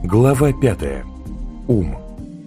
Глава 5. Ум.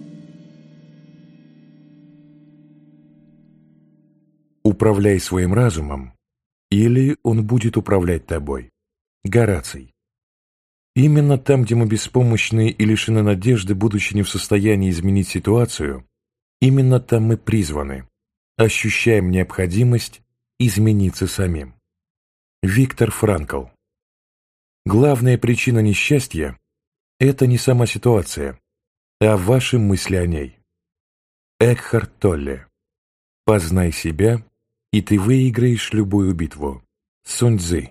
Управляй своим разумом, или он будет управлять тобой. Гораций. Именно там, где мы беспомощны и лишены надежды, будучи не в состоянии изменить ситуацию, именно там мы призваны, ощущаем необходимость измениться самим. Виктор Франкл. Главная причина несчастья – это не сама ситуация, а ваши мысли о ней. Экхарт Толле. Познай себя, и ты выиграешь любую битву. Сунь Цзы.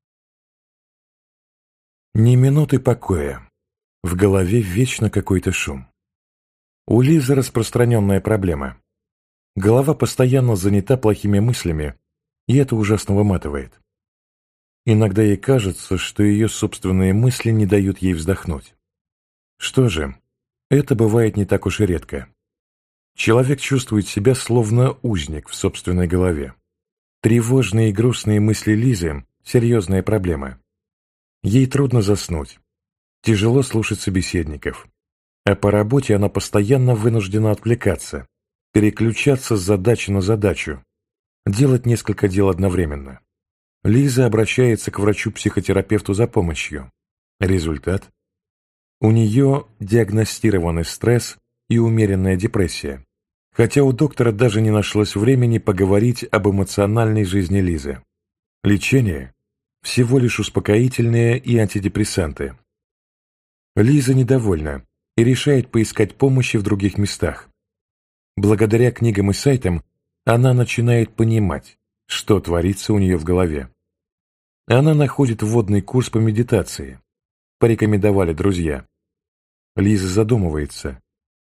Ни минуты покоя. В голове вечно какой-то шум. У Лизы распространенная проблема. Голова постоянно занята плохими мыслями, и это ужасно выматывает. Иногда ей кажется, что ее собственные мысли не дают ей вздохнуть. Что же, это бывает не так уж и редко. Человек чувствует себя словно узник в собственной голове. Тревожные и грустные мысли Лизы – серьезная проблема. Ей трудно заснуть, тяжело слушать собеседников, а по работе она постоянно вынуждена отвлекаться, переключаться с задачи на задачу, делать несколько дел одновременно. Лиза обращается к врачу-психотерапевту за помощью. Результат? У нее диагностированы стресс и умеренная депрессия, хотя у доктора даже не нашлось времени поговорить об эмоциональной жизни Лизы. Лечение – всего лишь успокоительные и антидепрессанты. Лиза недовольна и решает поискать помощи в других местах. Благодаря книгам и сайтам она начинает понимать, что творится у нее в голове. Она находит вводный курс по медитации. Порекомендовали друзья. Лиза задумывается,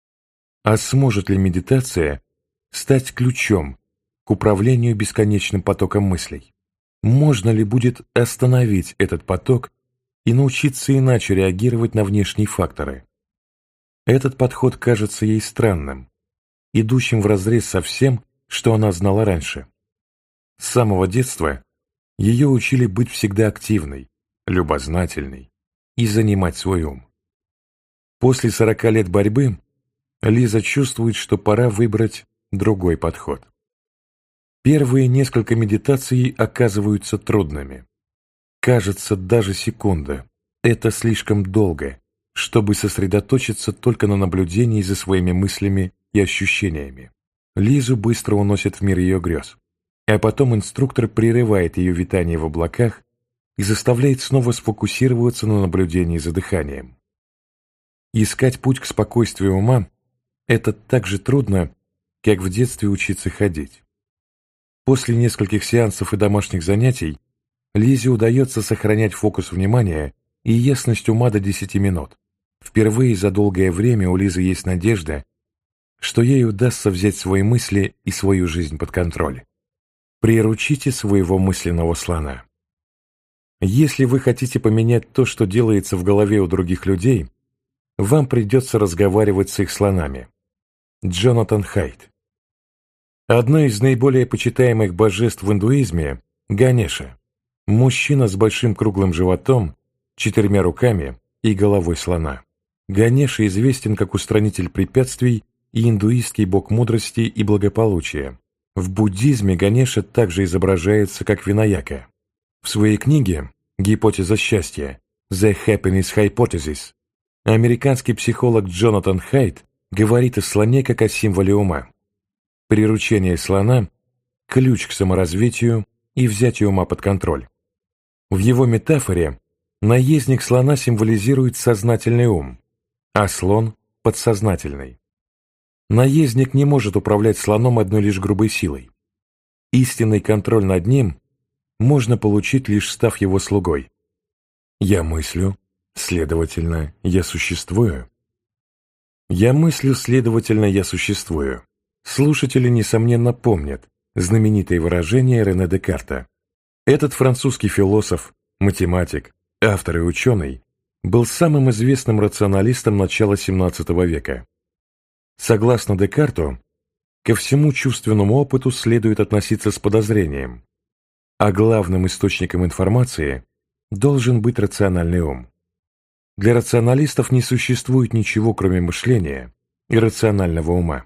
а сможет ли медитация стать ключом к управлению бесконечным потоком мыслей? Можно ли будет остановить этот поток и научиться иначе реагировать на внешние факторы? Этот подход кажется ей странным, идущим вразрез со всем, что она знала раньше. С самого детства ее учили быть всегда активной, любознательной и занимать свой ум. После 40 лет борьбы Лиза чувствует, что пора выбрать другой подход. Первые несколько медитаций оказываются трудными. Кажется, даже секунда – это слишком долго, чтобы сосредоточиться только на наблюдении за своими мыслями и ощущениями. Лизу быстро уносят в мир ее грез. А потом инструктор прерывает ее витание в облаках и заставляет снова сфокусироваться на наблюдении за дыханием. Искать путь к спокойствию ума – это так же трудно, как в детстве учиться ходить. После нескольких сеансов и домашних занятий Лизе удается сохранять фокус внимания и ясность ума до 10 минут. Впервые за долгое время у Лизы есть надежда, что ей удастся взять свои мысли и свою жизнь под контроль. Приручите своего мысленного слона. Если вы хотите поменять то, что делается в голове у других людей, вам придется разговаривать с их слонами. Джонатан Хайт. Одно из наиболее почитаемых божеств в индуизме – Ганеша. Мужчина с большим круглым животом, 4 руками и головой слона. Ганеша известен как устранитель препятствий и индуистский бог мудрости и благополучия. В буддизме Ганеша также изображается как Винаяка. В своей книге «Гипотеза счастья» «The Happiness Hypothesis» американский психолог Джонатан Хайт говорит о слоне как о символе ума. Приручение слона – ключ к саморазвитию и взятию ума под контроль. В его метафоре наездник слона символизирует сознательный ум, а слон – подсознательный. Наездник не может управлять слоном одной лишь грубой силой. Истинный контроль над ним можно получить, лишь став его слугой. Я мыслю, следовательно, я существую. Я мыслю, следовательно, я существую. Слушатели, несомненно, помнят знаменитое выражение Рене Декарта. Этот французский философ, математик, автор и ученый был самым известным рационалистом начала XVII века. Согласно Декарту, ко всему чувственному опыту следует относиться с подозрением, а главным источником информации должен быть рациональный ум. Для рационалистов не существует ничего, кроме мышления и рационального ума.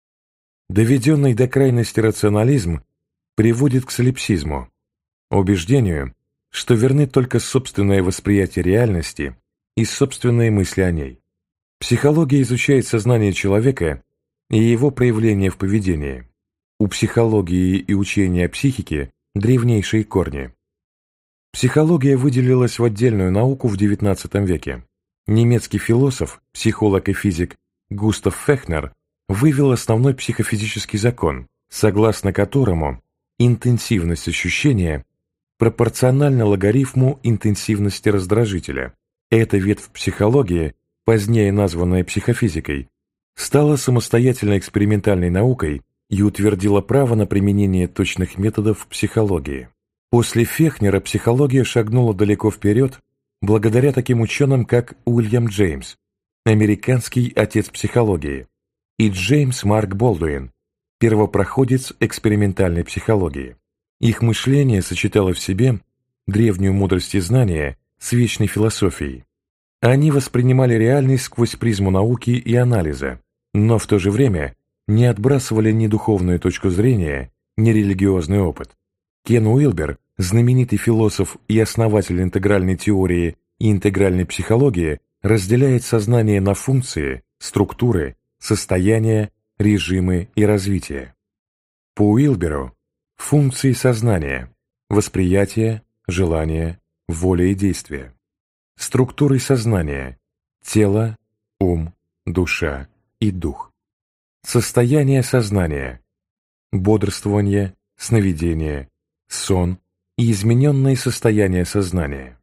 Доведенный до крайности рационализм приводит к солипсизму, убеждению, что верны только собственное восприятие реальности и собственные мысли о ней. Психология изучает сознание человека и его проявления в поведении. У психологии и учения о психике древнейшие корни. Психология выделилась в отдельную науку в XIX веке. Немецкий философ, психолог и физик Густав Фехнер вывел основной психофизический закон, согласно которому интенсивность ощущения пропорциональна логарифму интенсивности раздражителя. Эта ветвь психологии, позднее названная психофизикой, стала самостоятельной экспериментальной наукой и утвердила право на применение точных методов в психологии. После Фехнера психология шагнула далеко вперед благодаря таким ученым, как Уильям Джеймс, американский отец психологии, и Джеймс Марк Болдуин, первопроходец экспериментальной психологии. Их мышление сочетало в себе древнюю мудрость и знания с вечной философией. Они воспринимали реальность сквозь призму науки и анализа, но в то же время не отбрасывали ни духовную точку зрения, ни религиозный опыт. Кен Уилбер, знаменитый философ и основатель интегральной теории и интегральной психологии, разделяет сознание на функции, структуры, состояния, режимы и развитие. По Уилберу функции сознания – восприятие, желание, воля и действие. Структуры сознания – тело, ум, душа и дух. Состояние сознания – бодрствование, сновидение, сон и измененные состояния сознания.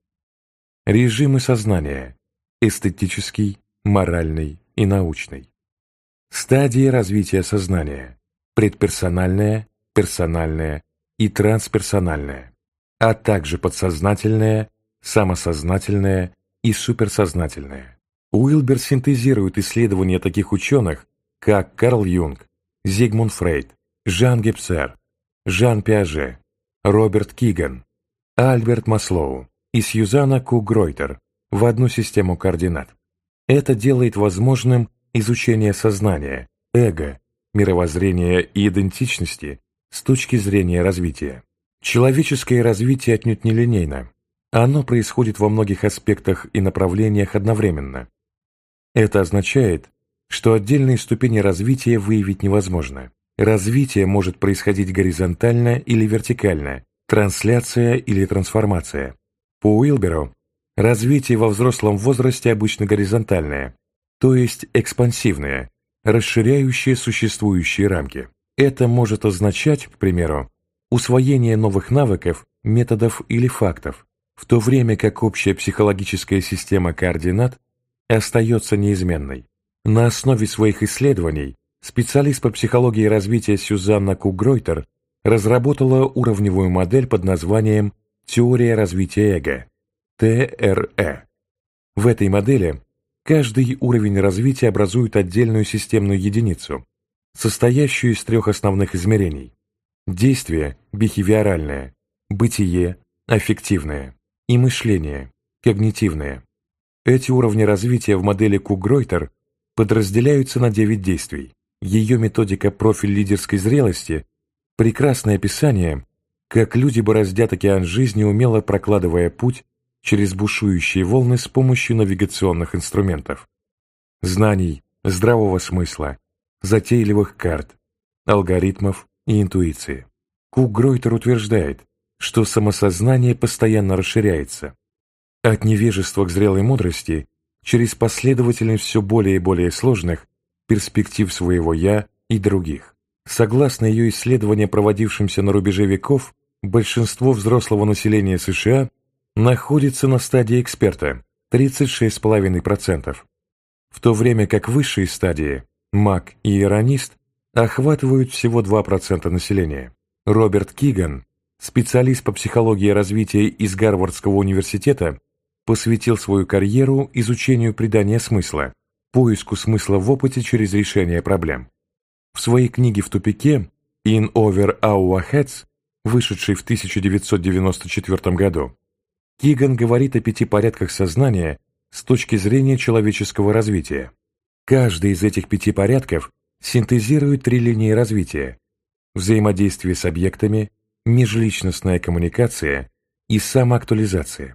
Режимы сознания – эстетический, моральный и научный. Стадии развития сознания – предперсональное, персональное и трансперсональное, а также подсознательное, самосознательное и суперсознательное. Уилбер синтезирует исследования таких ученых, как Карл Юнг, Зигмунд Фрейд, Жан Гепсер, Жан Пиаже, Роберт Киган, Альберт Маслоу и Сьюзанна Кук-Гройтер в одну систему координат. Это делает возможным изучение сознания, эго, мировоззрения и идентичности с точки зрения развития. Человеческое развитие отнюдь не линейно. Оно происходит во многих аспектах и направлениях одновременно. Это означает, что отдельные ступени развития выявить невозможно. Развитие может происходить горизонтально или вертикально, трансляция или трансформация. По Уилберу, развитие во взрослом возрасте обычно горизонтальное, то есть экспансивное, расширяющее существующие рамки. Это может означать, к примеру, усвоение новых навыков, методов или фактов, в то время как общая психологическая система координат остается неизменной. На основе своих исследований специалист по психологии развития Сьюзанна Кук-Гройтер разработала уровневую модель под названием «Теория развития эго» ТРЭ. В этой модели каждый уровень развития образует отдельную системную единицу, состоящую из трех основных измерений – действие, бихевиоральное, бытие, аффективное и мышление, когнитивное. Эти уровни развития в модели Кук-Гройтер подразделяются на 9 действий. Ее методика «Профиль лидерской зрелости» – прекрасное описание, как люди бороздят океан жизни, умело прокладывая путь через бушующие волны с помощью навигационных инструментов, знаний, здравого смысла, затейливых карт, алгоритмов и интуиции. Кук-Гройтер утверждает, что самосознание постоянно расширяется. От невежества к зрелой мудрости через последовательность все более и более сложных перспектив своего «я» и других. Согласно ее исследованиям, проводившимся на рубеже веков, большинство взрослого населения США находится на стадии эксперта – 36,5%, в то время как высшие стадии – маг и иронист – охватывают всего 2% населения. Роберт Киган, специалист по психологии развития из Гарвардского университета, посвятил свою карьеру изучению придания смысла, поиску смысла в опыте через решение проблем. В своей книге «В тупике» «In Over Our Heads», вышедшей в 1994 году, Киган говорит о 5 порядках сознания, с точки зрения человеческого развития. Каждый из этих 5 порядков синтезирует 3 линии развития: взаимодействие с объектами, межличностная коммуникация и самоактуализация.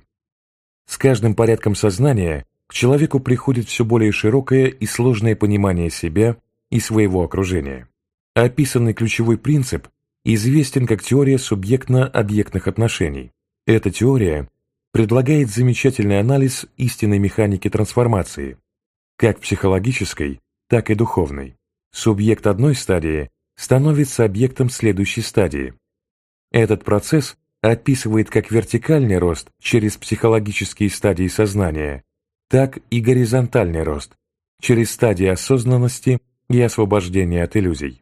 С каждым порядком сознания к человеку приходит все более широкое и сложное понимание себя и своего окружения. Описанный ключевой принцип известен как теория субъектно-объектных отношений. Эта теория предлагает замечательный анализ истинной механики трансформации, как психологической, так и духовной. Субъект одной стадии становится объектом следующей стадии. Этот процесс описывает как вертикальный рост через психологические стадии сознания, так и горизонтальный рост через стадии осознанности и освобождения от иллюзий.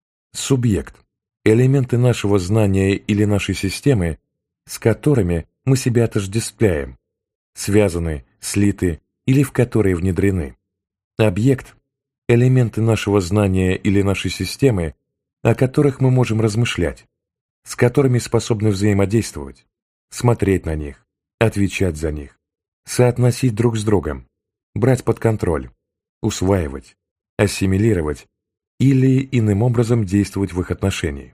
Субъект – элементы нашего знания или нашей системы, с которыми мы себя отождествляем, связаны, слиты или в которые внедрены. Объект – элементы нашего знания или нашей системы, о которых мы можем размышлять, с которыми способны взаимодействовать, смотреть на них, отвечать за них, соотносить друг с другом, брать под контроль, усваивать, ассимилировать или иным образом действовать в их отношении.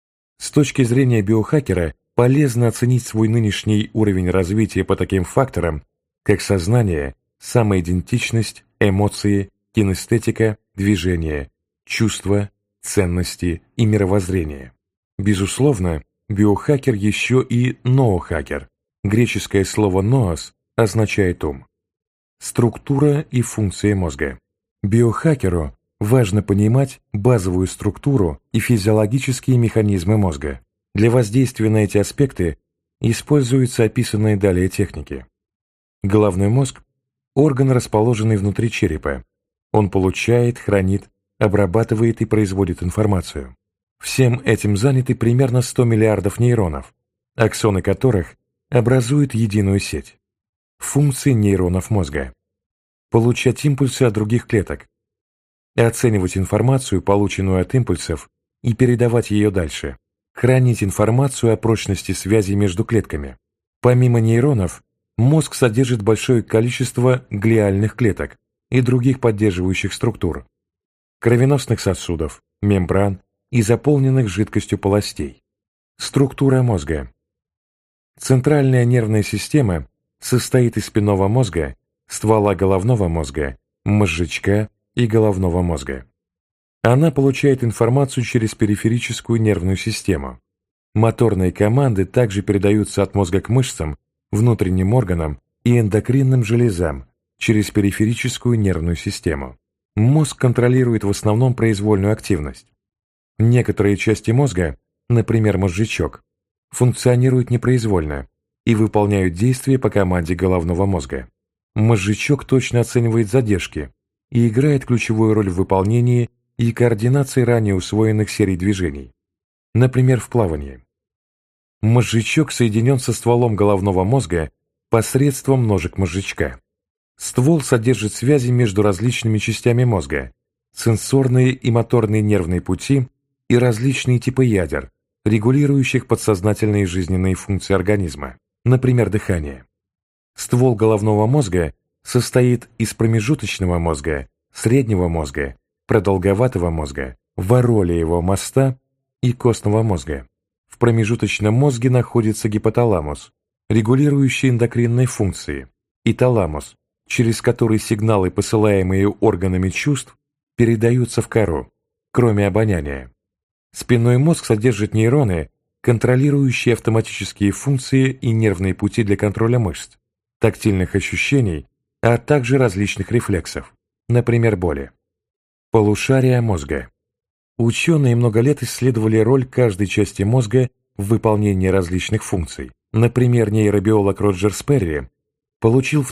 С точки зрения биохакера полезно оценить свой нынешний уровень развития по таким факторам, как сознание, самоидентичность, эмоции, кинестетика, движение, чувства, ценности и мировоззрение. Безусловно, биохакер еще и ноохакер. Греческое слово «ноос» означает ум. Структура и функции мозга. Биохакеру важно понимать базовую структуру и физиологические механизмы мозга. Для воздействия на эти аспекты используются описанные далее техники. Головной мозг – орган, расположенный внутри черепа. Он получает, хранит, обрабатывает и производит информацию. Всем этим заняты примерно 100 миллиардов нейронов, аксоны которых образуют единую сеть. Функции нейронов мозга. Получать импульсы от других клеток. Оценивать информацию, полученную от импульсов, и передавать ее дальше. Хранить информацию о прочности связей между клетками. Помимо нейронов, мозг содержит большое количество глиальных клеток и других поддерживающих структур, кровеносных сосудов, мембран и заполненных жидкостью полостей. Структура мозга. Центральная нервная система состоит из спинного мозга, ствола головного мозга, мозжечка и головного мозга. Она получает информацию через периферическую нервную систему. Моторные команды также передаются от мозга к мышцам, внутренним органам и эндокринным железам через периферическую нервную систему. Мозг контролирует в основном произвольную активность. Некоторые части мозга, например, мозжечок, функционируют непроизвольно и выполняют действия по команде головного мозга. Мозжечок точно оценивает задержки и играет ключевую роль в выполнении и координации ранее усвоенных серий движений, например, в плавании. Мозжечок соединен со стволом головного мозга посредством ножек мозжечка. Ствол содержит связи между различными частями мозга, сенсорные и моторные нервные пути и различные типы ядер, регулирующих подсознательные жизненные функции организма, например, дыхание. Ствол головного мозга состоит из промежуточного мозга, среднего мозга, продолговатого мозга, воролиевого моста и костного мозга. В промежуточном мозге находится гипоталамус, регулирующий эндокринные функции, и таламус, через который сигналы, посылаемые органами чувств, передаются в кору, кроме обоняния. Спинной мозг содержит нейроны, контролирующие автоматические функции и нервные пути для контроля мышц, тактильных ощущений, а также различных рефлексов, например, боли. Полушария мозга. Ученые много лет исследовали роль каждой части мозга в выполнении различных функций. Например, нейробиолог Роджер Сперри получил в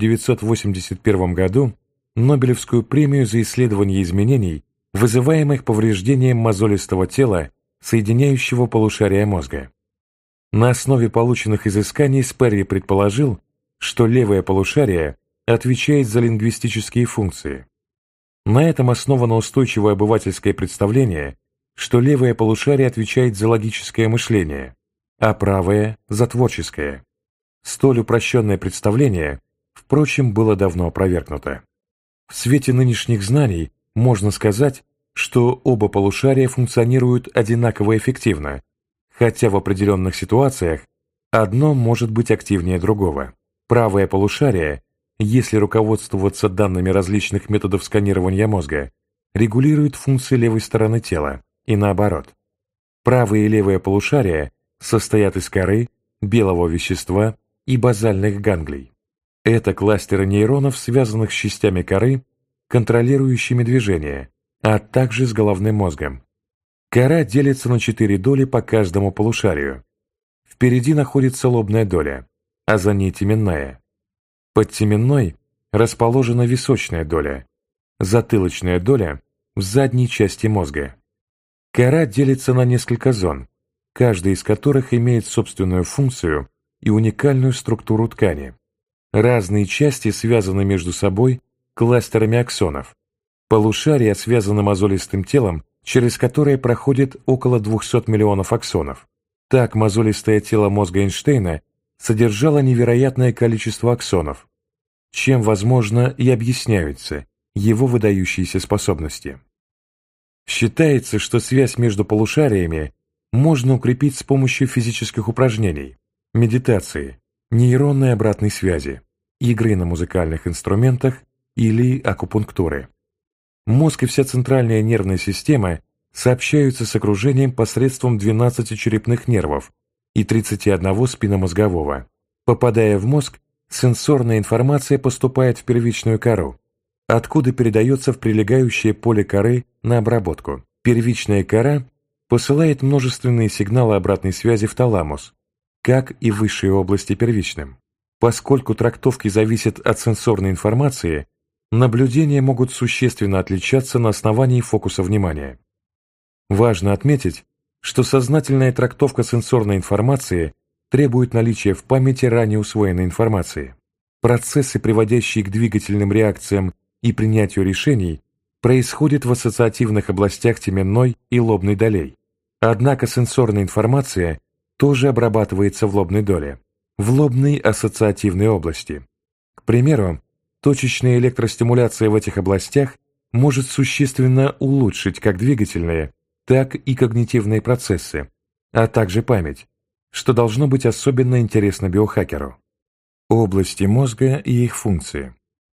1981 году Нобелевскую премию за исследование изменений, вызываемых повреждением мозолистого тела, соединяющего полушария мозга. На основе полученных изысканий Сперри предположил, что левое полушарие отвечает за лингвистические функции. На этом основано устойчивое обывательское представление, что левое полушарие отвечает за логическое мышление, а правое – за творческое. Столь упрощенное представление впрочем, было давно опровергнуто. В свете нынешних знаний можно сказать, что оба полушария функционируют одинаково эффективно, хотя в определенных ситуациях одно может быть активнее другого. Правое полушарие, если руководствоваться данными различных методов сканирования мозга, регулирует функции левой стороны тела, и наоборот. Правое и левое полушария состоят из коры, белого вещества и базальных ганглий. Это кластеры нейронов, связанных с частями коры, контролирующими движение, а также с головным мозгом. Кора делится на 4 доли по каждому полушарию. Впереди находится лобная доля, а за ней теменная. Под теменной расположена височная доля, затылочная доля в задней части мозга. Кора делится на несколько зон, каждая из которых имеет собственную функцию и уникальную структуру ткани. Разные части связаны между собой кластерами аксонов. Полушария связаны мозолистым телом, через которое проходит около 200 миллионов аксонов. Так, мозолистое тело мозга Эйнштейна содержало невероятное количество аксонов, чем, возможно, и объясняются его выдающиеся способности. Считается, что связь между полушариями можно укрепить с помощью физических упражнений, медитации, нейронной обратной связи, игры на музыкальных инструментах или акупунктуры. Мозг и вся центральная нервная система сообщаются с окружением посредством 12 черепных нервов и 31 спинномозгового. Попадая в мозг, сенсорная информация поступает в первичную кору, откуда передается в прилегающее поле коры на обработку. Первичная кора посылает множественные сигналы обратной связи в таламус, как и высшие области первичным. Поскольку трактовки зависят от сенсорной информации, наблюдения могут существенно отличаться на основании фокуса внимания. Важно отметить, что сознательная трактовка сенсорной информации требует наличия в памяти ранее усвоенной информации. Процессы, приводящие к двигательным реакциям и принятию решений, происходят в ассоциативных областях теменной и лобной долей. Однако сенсорная информация тоже обрабатывается в лобной доле, в лобной ассоциативной области. К примеру, точечная электростимуляция в этих областях может существенно улучшить как двигательные, так и когнитивные процессы, а также память, что должно быть особенно интересно биохакеру. Области мозга и их функции.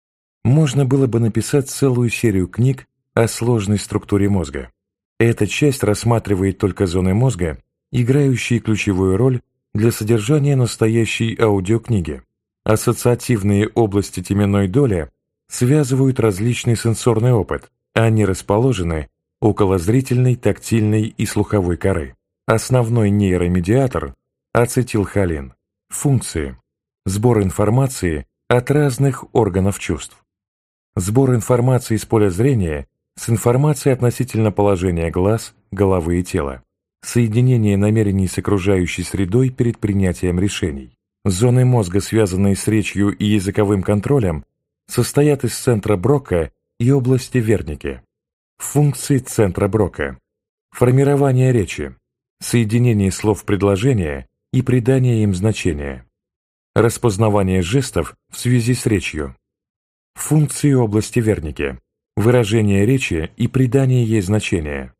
Можно было бы написать целую серию книг о сложной структуре мозга. Эта часть рассматривает только зоны мозга, играющие ключевую роль для содержания настоящей аудиокниги. Ассоциативные области теменной доли связывают различный сенсорный опыт. Они расположены около зрительной, тактильной и слуховой коры. Основной нейромедиатор – ацетилхолин. Функции. Сбор информации от разных органов чувств. Сбор информации из поля зрения с информацией относительно положения глаз, головы и тела. Соединение намерений с окружающей средой перед принятием решений. Зоны мозга, связанные с речью и языковым контролем, состоят из центра Брока и области Верники. Функции центра Брока. Формирование речи, соединение слов в предложения и придание им значения. Распознавание жестов в связи с речью. Функции области Верники. Выражение речи и придание ей значения.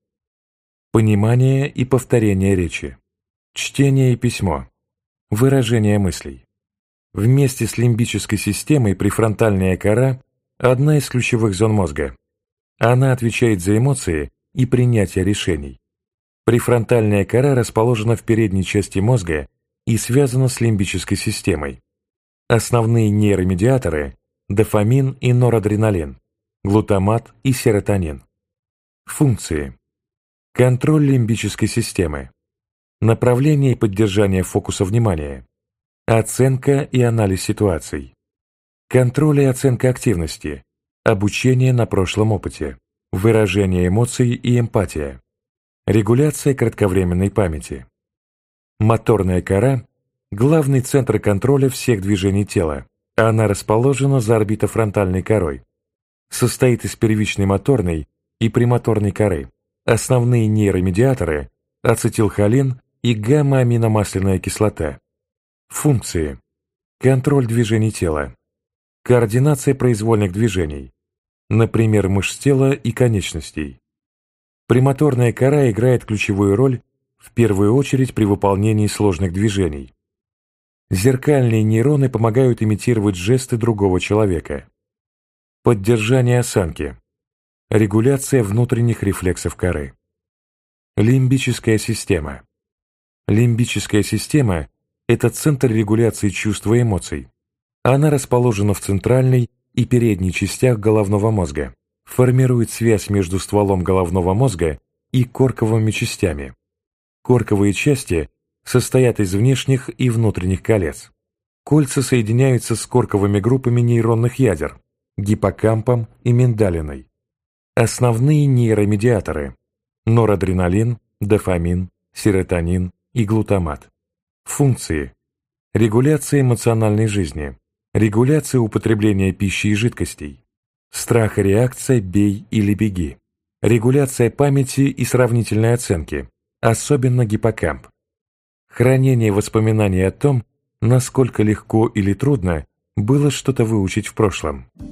Понимание и повторение речи. Чтение и письмо. Выражение мыслей. Вместе с лимбической системой префронтальная кора – одна из ключевых зон мозга. Она отвечает за эмоции и принятие решений. Префронтальная кора расположена в передней части мозга и связана с лимбической системой. Основные нейромедиаторы – дофамин и норадреналин, глутамат и серотонин. Функции. Контроль лимбической системы. Направление и поддержание фокуса внимания. Оценка и анализ ситуаций. Контроль и оценка активности. Обучение на прошлом опыте. Выражение эмоций и эмпатия. Регуляция кратковременной памяти. Моторная кора – главный центр контроля всех движений тела. Она расположена за орбитофронтальной корой. Состоит из первичной моторной и премоторной коры. Основные нейромедиаторы – ацетилхолин и гамма-аминомасляная кислота. Функции. Контроль движений тела. координация произвольных движений, например, мышц тела и конечностей. Премоторная кора играет ключевую роль в первую очередь при выполнении сложных движений. Зеркальные нейроны помогают имитировать жесты другого человека. Поддержание осанки. Регуляция внутренних рефлексов коры. Лимбическая система. Лимбическая система – это центр регуляции чувств и эмоций. Она расположена в центральной и передней частях головного мозга, формирует связь между стволом головного мозга и корковыми частями. Корковые части состоят из внешних и внутренних колец. Кольца соединяются с корковыми группами нейронных ядер, гиппокампом и миндалиной. Основные нейромедиаторы – норадреналин, дофамин, серотонин и глутамат. Функции – регуляция эмоциональной жизни, регуляция употребления пищи и жидкостей, страх и реакция «бей или беги», регуляция памяти и сравнительной оценки, особенно гиппокамп, хранение воспоминаний о том, насколько легко или трудно было что-то выучить в прошлом.